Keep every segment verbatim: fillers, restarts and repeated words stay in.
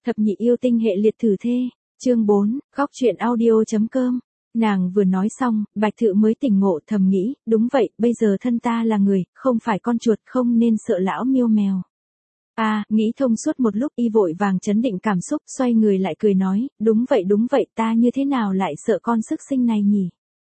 Thập nhị yêu tinh hệ liệt thử thê, chương bốn, góc truyện audio.com. Nàng vừa nói xong, Bạch Thự mới tỉnh ngộ thầm nghĩ, đúng vậy, bây giờ thân ta là người, không phải con chuột, không nên sợ lão miêu mèo. À, nghĩ thông suốt một lúc y vội vàng chấn định cảm xúc, xoay người lại cười nói, đúng vậy đúng vậy, ta như thế nào lại sợ con xức sinh này nhỉ?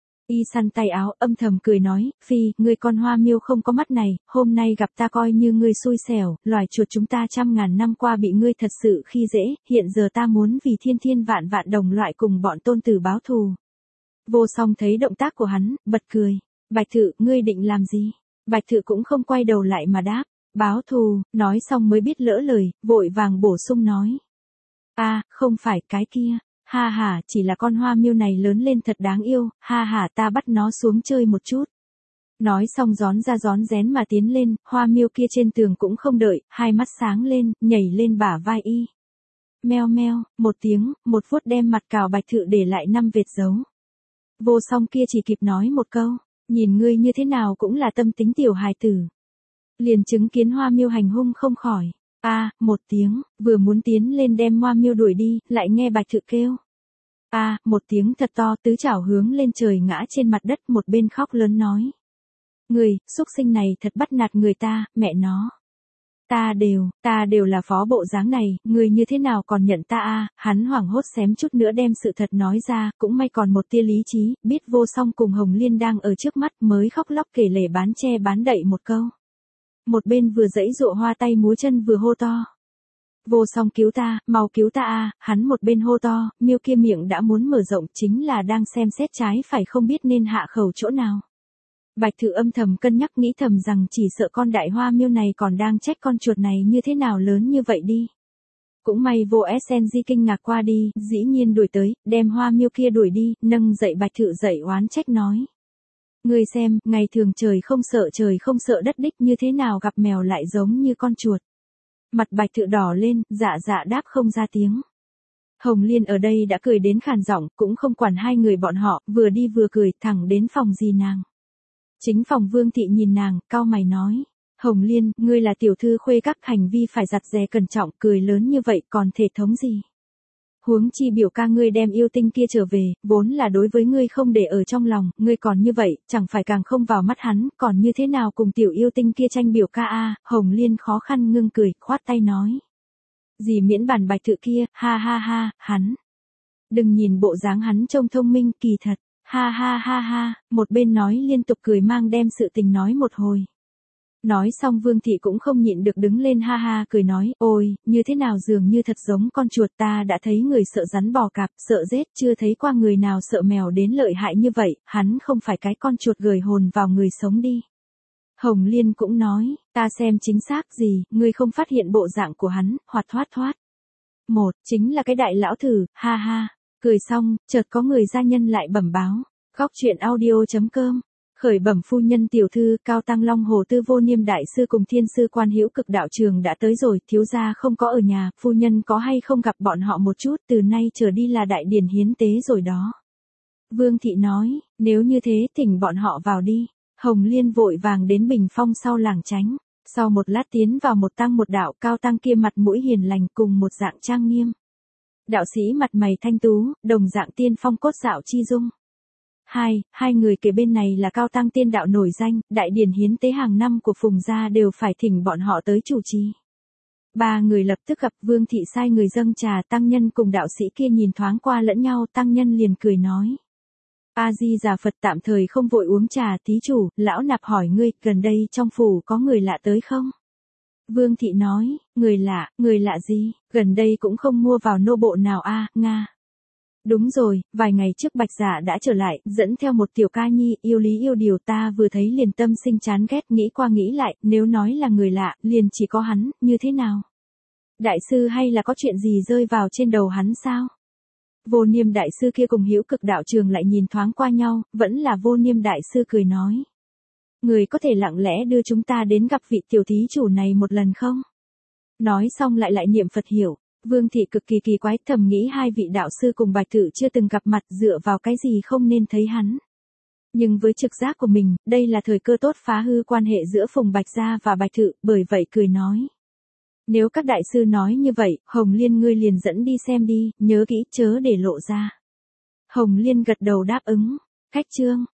Y săn tay áo, âm thầm cười nói, phi, ngươi con hoa miêu không có mắt này, hôm nay gặp ta coi như ngươi xui xẻo, loài chuột chúng ta trăm ngàn năm qua bị ngươi thật sự khi dễ, hiện giờ ta muốn vì thiên thiên vạn vạn đồng loại cùng bọn tôn tử báo thù. Vô Song thấy động tác của hắn, bật cười, Bạch Thự, ngươi định làm gì? Bạch Thự cũng không quay đầu lại mà đáp, báo thù, nói xong mới biết lỡ lời, vội vàng bổ sung nói. À, không phải cái kia. Ha ha, chỉ là con hoa miêu này lớn lên thật đáng yêu, ha ha, ta bắt nó xuống chơi một chút. Nói xong gión ra gión rén mà tiến lên, hoa miêu kia trên tường cũng không đợi, hai mắt sáng lên, nhảy lên bả vai y. Meo meo, một tiếng, một vuốt đem mặt cào Bạch Thự để lại năm vệt dấu. Vô Song kia chỉ kịp nói một câu, nhìn ngươi như thế nào cũng là tâm tính tiểu hài tử. Liền chứng kiến hoa miêu hành hung không khỏi. A, à, một tiếng, vừa muốn tiến lên đem hoa miêu đuổi đi, lại nghe Bạch Thự kêu. A, à, một tiếng thật to, tứ chảo hướng lên trời ngã trên mặt đất, một bên khóc lớn nói. Người, xúc sinh này thật bắt nạt người ta, mẹ nó. Ta đều, ta đều là phó bộ dáng này, người như thế nào còn nhận ta a? À, hắn hoảng hốt xém chút nữa đem sự thật nói ra, cũng may còn một tia lý trí, biết Vô Song cùng Hồng Liên đang ở trước mắt mới khóc lóc kể lể bán che bán đậy một câu. Một bên vừa giãy giụa hoa tay múa chân vừa hô to. Vô Song cứu ta, mau cứu ta a, hắn một bên hô to, miêu kia miệng đã muốn mở rộng chính là đang xem xét trái phải không biết nên hạ khẩu chỗ nào. Bạch Thự âm thầm cân nhắc nghĩ thầm rằng chỉ sợ con đại hoa miêu này còn đang trách con chuột này như thế nào lớn như vậy đi. Cũng may Vô Sng kinh ngạc qua đi, dĩ nhiên đuổi tới, đem hoa miêu kia đuổi đi, nâng dậy Bạch Thự dậy oán trách nói. Ngươi xem, ngày thường trời không sợ trời không sợ đất đích như thế nào gặp mèo lại giống như con chuột. Mặt Bạch Thự đỏ lên, dạ dạ đáp không ra tiếng. Hồng Liên ở đây đã cười đến khàn giọng, cũng không quản hai người bọn họ, vừa đi vừa cười, thẳng đến phòng dì nàng. Chính phòng Vương Thị nhìn nàng, cau mày nói. Hồng Liên, ngươi là tiểu thư khuê các, hành vi phải giặt dè cẩn trọng, cười lớn như vậy còn thể thống gì? Huống chi biểu ca ngươi đem yêu tinh kia trở về, vốn là đối với ngươi không để ở trong lòng, ngươi còn như vậy, chẳng phải càng không vào mắt hắn, còn như thế nào cùng tiểu yêu tinh kia tranh biểu ca a? Hồng Liên khó khăn ngưng cười, khoát tay nói. Dì miễn bàn Bạch Thự kia, ha ha ha, hắn. Đừng nhìn bộ dáng hắn trông thông minh, kỳ thật, ha ha ha ha, một bên nói liên tục cười mang đem sự tình nói một hồi. Nói xong Vương Thị cũng không nhịn được đứng lên ha ha cười nói, ôi, như thế nào dường như thật giống con chuột, ta đã thấy người sợ rắn bò cạp, sợ rết, chưa thấy qua người nào sợ mèo đến lợi hại như vậy, hắn không phải cái con chuột gửi hồn vào người sống đi. Hồng Liên cũng nói, ta xem chính xác gì, ngươi không phát hiện bộ dạng của hắn, hoạt thoát thoát. Một, chính là cái đại lão thử, ha ha, cười xong, chợt có người gia nhân lại bẩm báo, góc truyện audio.com. Khởi bẩm phu nhân tiểu thư, Cao Tăng Long Hồ Tư Vô Niêm đại sư cùng Thiên sư Quan Hữu Cực đạo trường đã tới rồi, thiếu gia không có ở nhà, phu nhân có hay không gặp bọn họ một chút, từ nay trở đi là đại điển hiến tế rồi đó. Vương Thị nói, nếu như thế thỉnh bọn họ vào đi. Hồng Liên vội vàng đến bình phong sau làng tránh, sau một lát tiến vào một tăng một đạo, Cao Tăng kia mặt mũi hiền lành cùng một dạng trang nghiêm. Đạo sĩ mặt mày thanh tú, đồng dạng tiên phong cốt dạo chi dung. Hai, hai người kề bên này là Cao Tăng tiên đạo nổi danh, đại điển hiến tế hàng năm của Phùng gia đều phải thỉnh bọn họ tới chủ trì. Ba người lập tức gặp Vương Thị sai người dâng trà, tăng nhân cùng đạo sĩ kia nhìn thoáng qua lẫn nhau, tăng nhân liền cười nói. A Di Đà Phật, tạm thời không vội uống trà, thí chủ, lão nạp hỏi ngươi, gần đây trong phủ có người lạ tới không? Vương Thị nói, người lạ, người lạ gì, gần đây cũng không mua vào nô bộ nào a, Nga. Đúng rồi, vài ngày trước Bạch Dạ đã trở lại, dẫn theo một tiểu ca nhi, yêu lý yêu điều, ta vừa thấy liền tâm sinh chán ghét, nghĩ qua nghĩ lại, nếu nói là người lạ, liền chỉ có hắn, như thế nào? Đại sư hay là có chuyện gì rơi vào trên đầu hắn sao? Vô Niêm đại sư kia cùng Hữu Cực đạo trường lại nhìn thoáng qua nhau, vẫn là Vô Niêm đại sư cười nói. Người có thể lặng lẽ đưa chúng ta đến gặp vị tiểu thí chủ này một lần không? Nói xong lại lại niệm Phật hiểu. Vương Thị cực kỳ kỳ quái, thầm nghĩ hai vị đạo sư cùng Bạch Thự chưa từng gặp mặt, dựa vào cái gì không nên thấy hắn. Nhưng với trực giác của mình, đây là thời cơ tốt phá hư quan hệ giữa Phùng Bạch Gia và Bạch Thự, bởi vậy cười nói. Nếu các đại sư nói như vậy, Hồng Liên ngươi liền dẫn đi xem đi, nhớ kỹ chớ để lộ ra. Hồng Liên gật đầu đáp ứng. Khách trương,